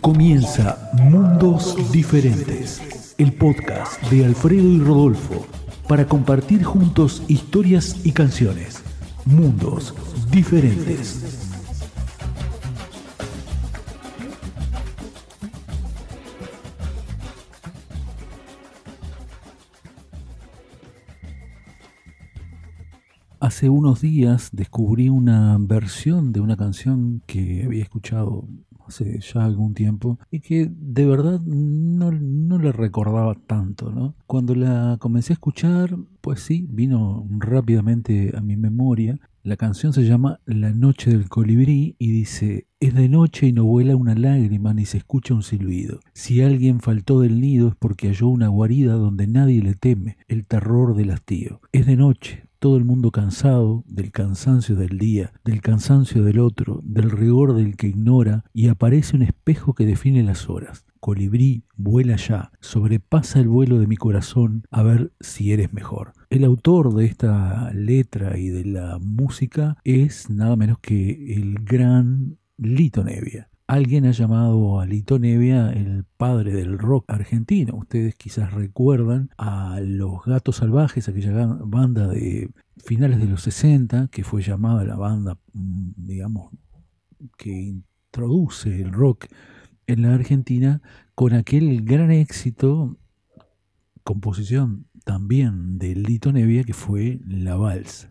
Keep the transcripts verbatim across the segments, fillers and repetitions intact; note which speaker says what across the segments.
Speaker 1: Comienza Mundos Diferentes, el podcast de Alfredo y Rodolfo, para compartir juntos historias y canciones. Mundos Diferentes. Hace unos días descubrí una versión de una canción que había escuchado hace ya algún tiempo y que de verdad no, no la recordaba tanto, ¿no? Cuando la comencé a escuchar, pues sí, vino rápidamente a mi memoria. La canción se llama La Noche del Colibrí y dice: es de noche y no vuela una lágrima ni se escucha un silbido. Si alguien faltó del nido es porque halló una guarida donde nadie le teme el terror del hastío. Es de noche, todo el mundo cansado del cansancio del día, del cansancio del otro, del rigor del que ignora, y aparece un espejo que define las horas. Colibrí, vuela ya, sobrepasa el vuelo de mi corazón a ver si eres mejor. El autor de esta letra y de la música es nada menos que el gran Lito Nebbia. Alguien ha llamado a Lito Nebbia el padre del rock argentino. Ustedes quizás recuerdan a Los Gatos Salvajes, aquella banda de finales de los sesenta, que fue llamada la banda, digamos, que introduce el rock en la Argentina, con aquel gran éxito, composición también de Lito Nebbia, que fue La Vals.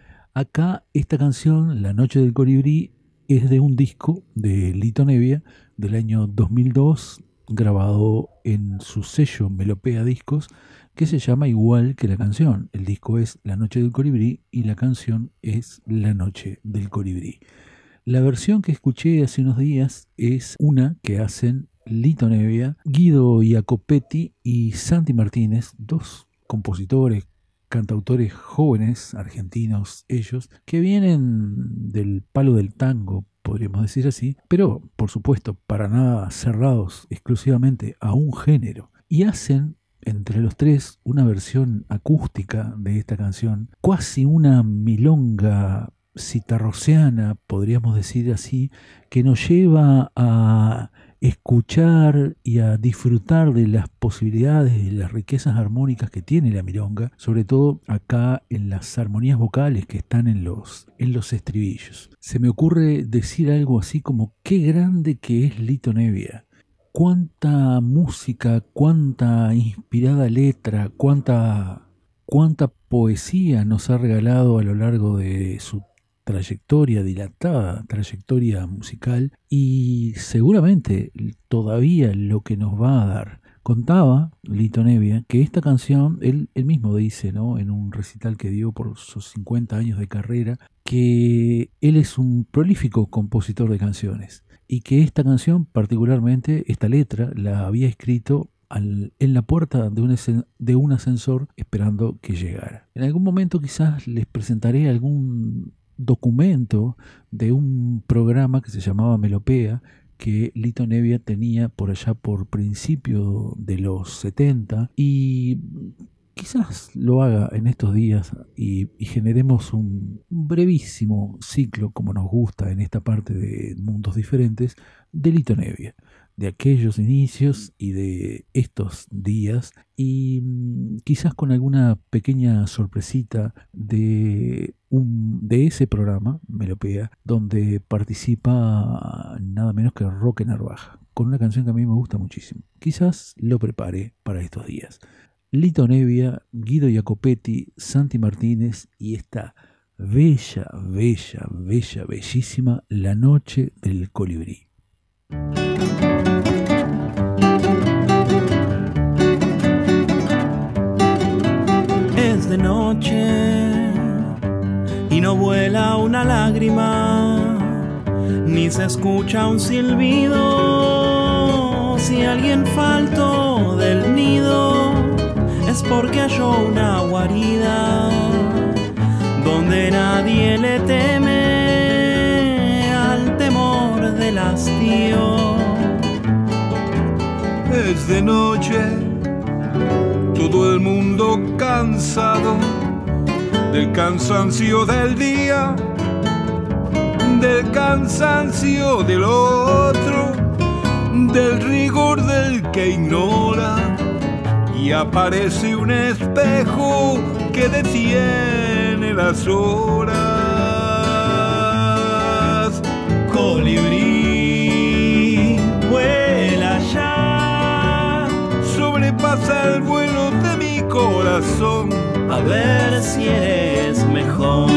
Speaker 1: Acá esta canción, La Noche del Colibrí, es de un disco de Lito Nebbia del año dos mil dos, grabado en su sello Melopea Discos, que se llama igual que la canción. El disco es La Noche del Colibrí y la canción es La Noche del Colibrí. La versión que escuché hace unos días es una que hacen Lito Nebbia, Guido Jacopetti y Santi Martínez, dos compositores, cantautores jóvenes, argentinos ellos, que vienen del palo del tango, podríamos decir así, pero por supuesto para nada cerrados exclusivamente a un género, y hacen entre los tres una versión acústica de esta canción, cuasi una milonga citarroseana, podríamos decir así, que nos lleva a escuchar y a disfrutar de las posibilidades y las riquezas armónicas que tiene la milonga, sobre todo acá en las armonías vocales que están en los, en los estribillos. Se me ocurre decir algo así como: qué grande que es Lito Nebbia, cuánta música, cuánta inspirada letra, cuánta, cuánta poesía nos ha regalado a lo largo de su trayectoria, dilatada trayectoria musical, y seguramente todavía lo que nos va a dar. Contaba Lito Nebbia que esta canción, él, él mismo dice, ¿no?, en un recital que dio por sus cincuenta años de carrera, que él es un prolífico compositor de canciones y que esta canción, particularmente esta letra, la había escrito Al, en la puerta de un, de un ascensor esperando que llegara. En algún momento quizás les presentaré algún documento de un programa que se llamaba Melopea, que Lito Nebbia tenía por allá por principio de los setenta, y quizás lo haga en estos días y, y generemos un, un brevísimo ciclo, como nos gusta en esta parte de Mundos Diferentes, de Lito Nebbia, de aquellos inicios y de estos días, y mmm, quizás con alguna pequeña sorpresita de, un, de ese programa, Melopea, donde participa nada menos que Roque Narvaja, con una canción que a mí me gusta muchísimo. Quizás lo prepare para estos días. Lito Nebbia, Guido Jacopetti, Santi Martínez y esta bella, bella, bella, bellísima La Noche del Colibrí.
Speaker 2: Es de noche y no vuela una lágrima, ni se escucha un silbido. Si alguien faltó del nido es porque halló una guarida donde nadie le teme al temor del hastío.
Speaker 3: Es de noche, todo el mundo cansado del cansancio del día, del cansancio del otro, del rigor del que ignora, y aparece un espejo que detiene las horas.
Speaker 2: Colibrí, vuela ya,
Speaker 3: sobrepasa el vuelo de mi corazón,
Speaker 2: a ver si eres mejor.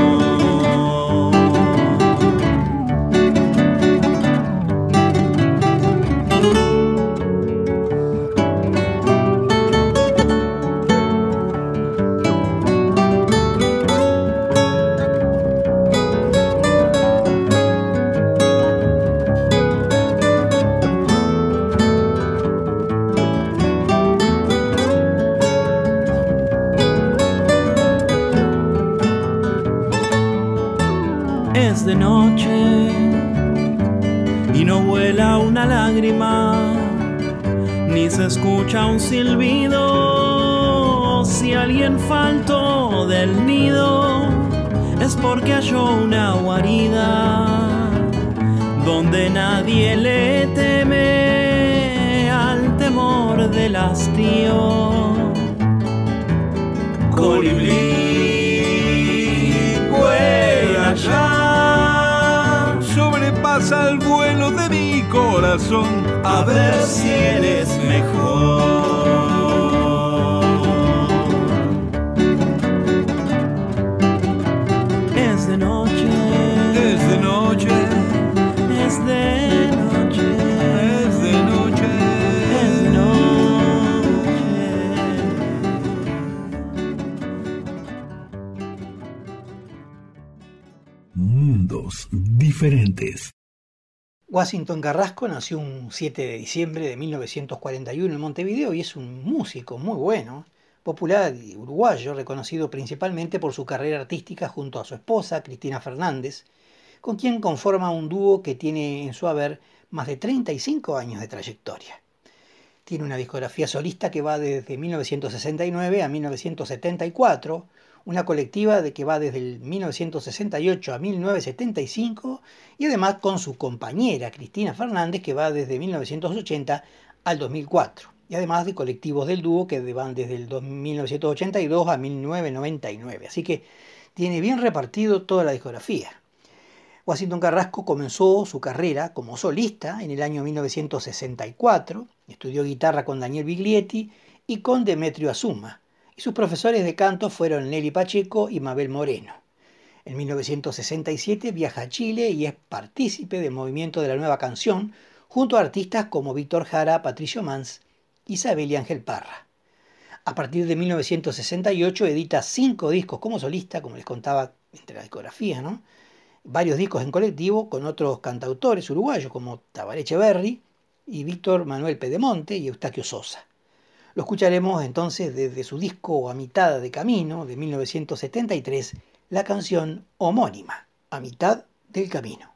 Speaker 2: Es de noche y no vuela una lágrima, ni se escucha un silbido. Si alguien faltó del nido, es porque halló una guarida donde nadie le teme al temor del hastío.
Speaker 3: Colibrí, vuela ya, sobrepasa el vuelo de mi corazón,
Speaker 2: a ver si eres mejor. Es de noche,
Speaker 3: es de noche,
Speaker 2: es de noche,
Speaker 3: es de noche,
Speaker 2: es de noche.
Speaker 1: Mundos diferentes.
Speaker 4: Washington Carrasco nació un siete de diciembre de mil novecientos cuarenta y uno en Montevideo y es un músico muy bueno, popular y uruguayo, reconocido principalmente por su carrera artística junto a su esposa, Cristina Fernández, con quien conforma un dúo que tiene en su haber más de treinta y cinco años de trayectoria. Tiene una discografía solista que va desde mil novecientos sesenta y nueve a mil novecientos setenta y cuatro, una colectiva de que va desde el mil novecientos sesenta y ocho a mil novecientos setenta y cinco y además con su compañera Cristina Fernández que va desde mil novecientos ochenta al dos mil cuatro y además de colectivos del dúo que van desde el mil novecientos ochenta y dos a mil novecientos noventa y nueve, así que tiene bien repartido toda la discografía. Washington Carrasco comenzó su carrera como solista en el año mil novecientos sesenta y cuatro, estudió guitarra con Daniel Biglietti y con Demetrio Azuma. Y sus profesores de canto fueron Nelly Pacheco y Mabel Moreno. En mil novecientos sesenta y siete viaja a Chile y es partícipe del movimiento de la nueva canción junto a artistas como Víctor Jara, Patricio Mans, Isabel y Ángel Parra. A partir de mil novecientos sesenta y ocho edita cinco discos como solista, como les contaba entre la discografía, ¿no? Varios discos en colectivo con otros cantautores uruguayos como Tabaré Echeverri y Víctor Manuel Pedemonte y Eustaquio Sosa. Lo escucharemos entonces desde su disco A Mitad de Camino de mil novecientos setenta y tres, la canción homónima, A Mitad del Camino.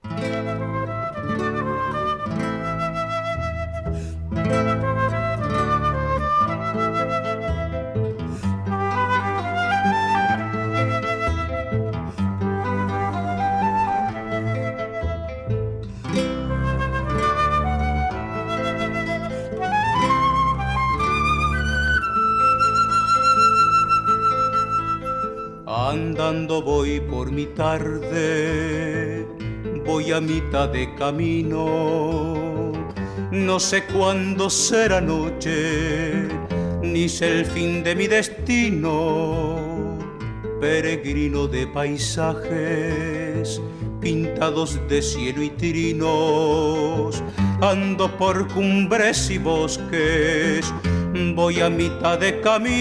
Speaker 5: Andando voy por mi tarde, voy a mitad de camino. No sé cuándo será noche, ni sé el fin de mi destino. Peregrino de paisajes pintados de cielo y trinos, ando por cumbres y bosques, voy a mitad de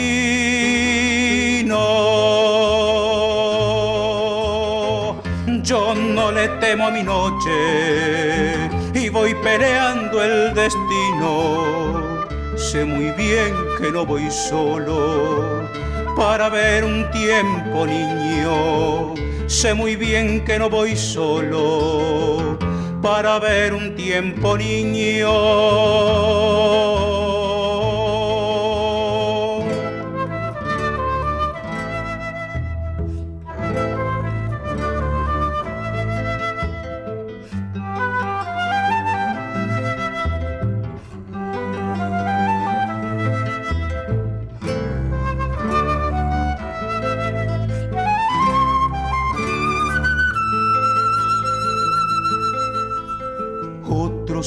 Speaker 5: camino. Yo no le temo a mi noche y voy peleando el destino. Sé muy bien que no voy solo para ver un tiempo, niño. Sé muy bien que no voy solo para ver un tiempo, niño.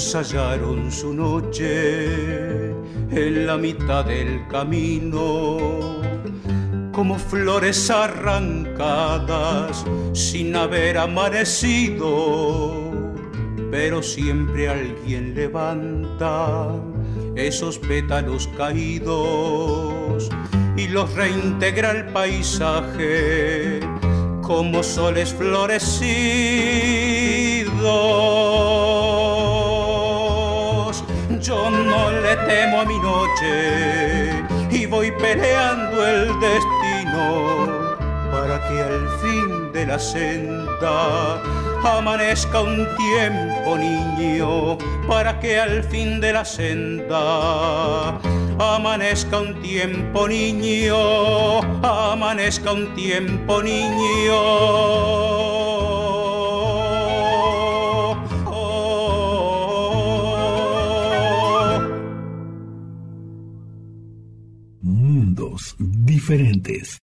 Speaker 5: flores hallaron su noche en la mitad del camino, como flores arrancadas sin haber amanecido, pero siempre alguien levanta esos pétalos caídos y los reintegra al paisaje como soles florecidos. Yo no le temo a mi noche y voy peleando el destino para que al fin de la senda amanezca un tiempo, niño, para que al fin de la senda amanezca un tiempo, niño, amanezca un tiempo, niño.
Speaker 1: Mundos diferentes.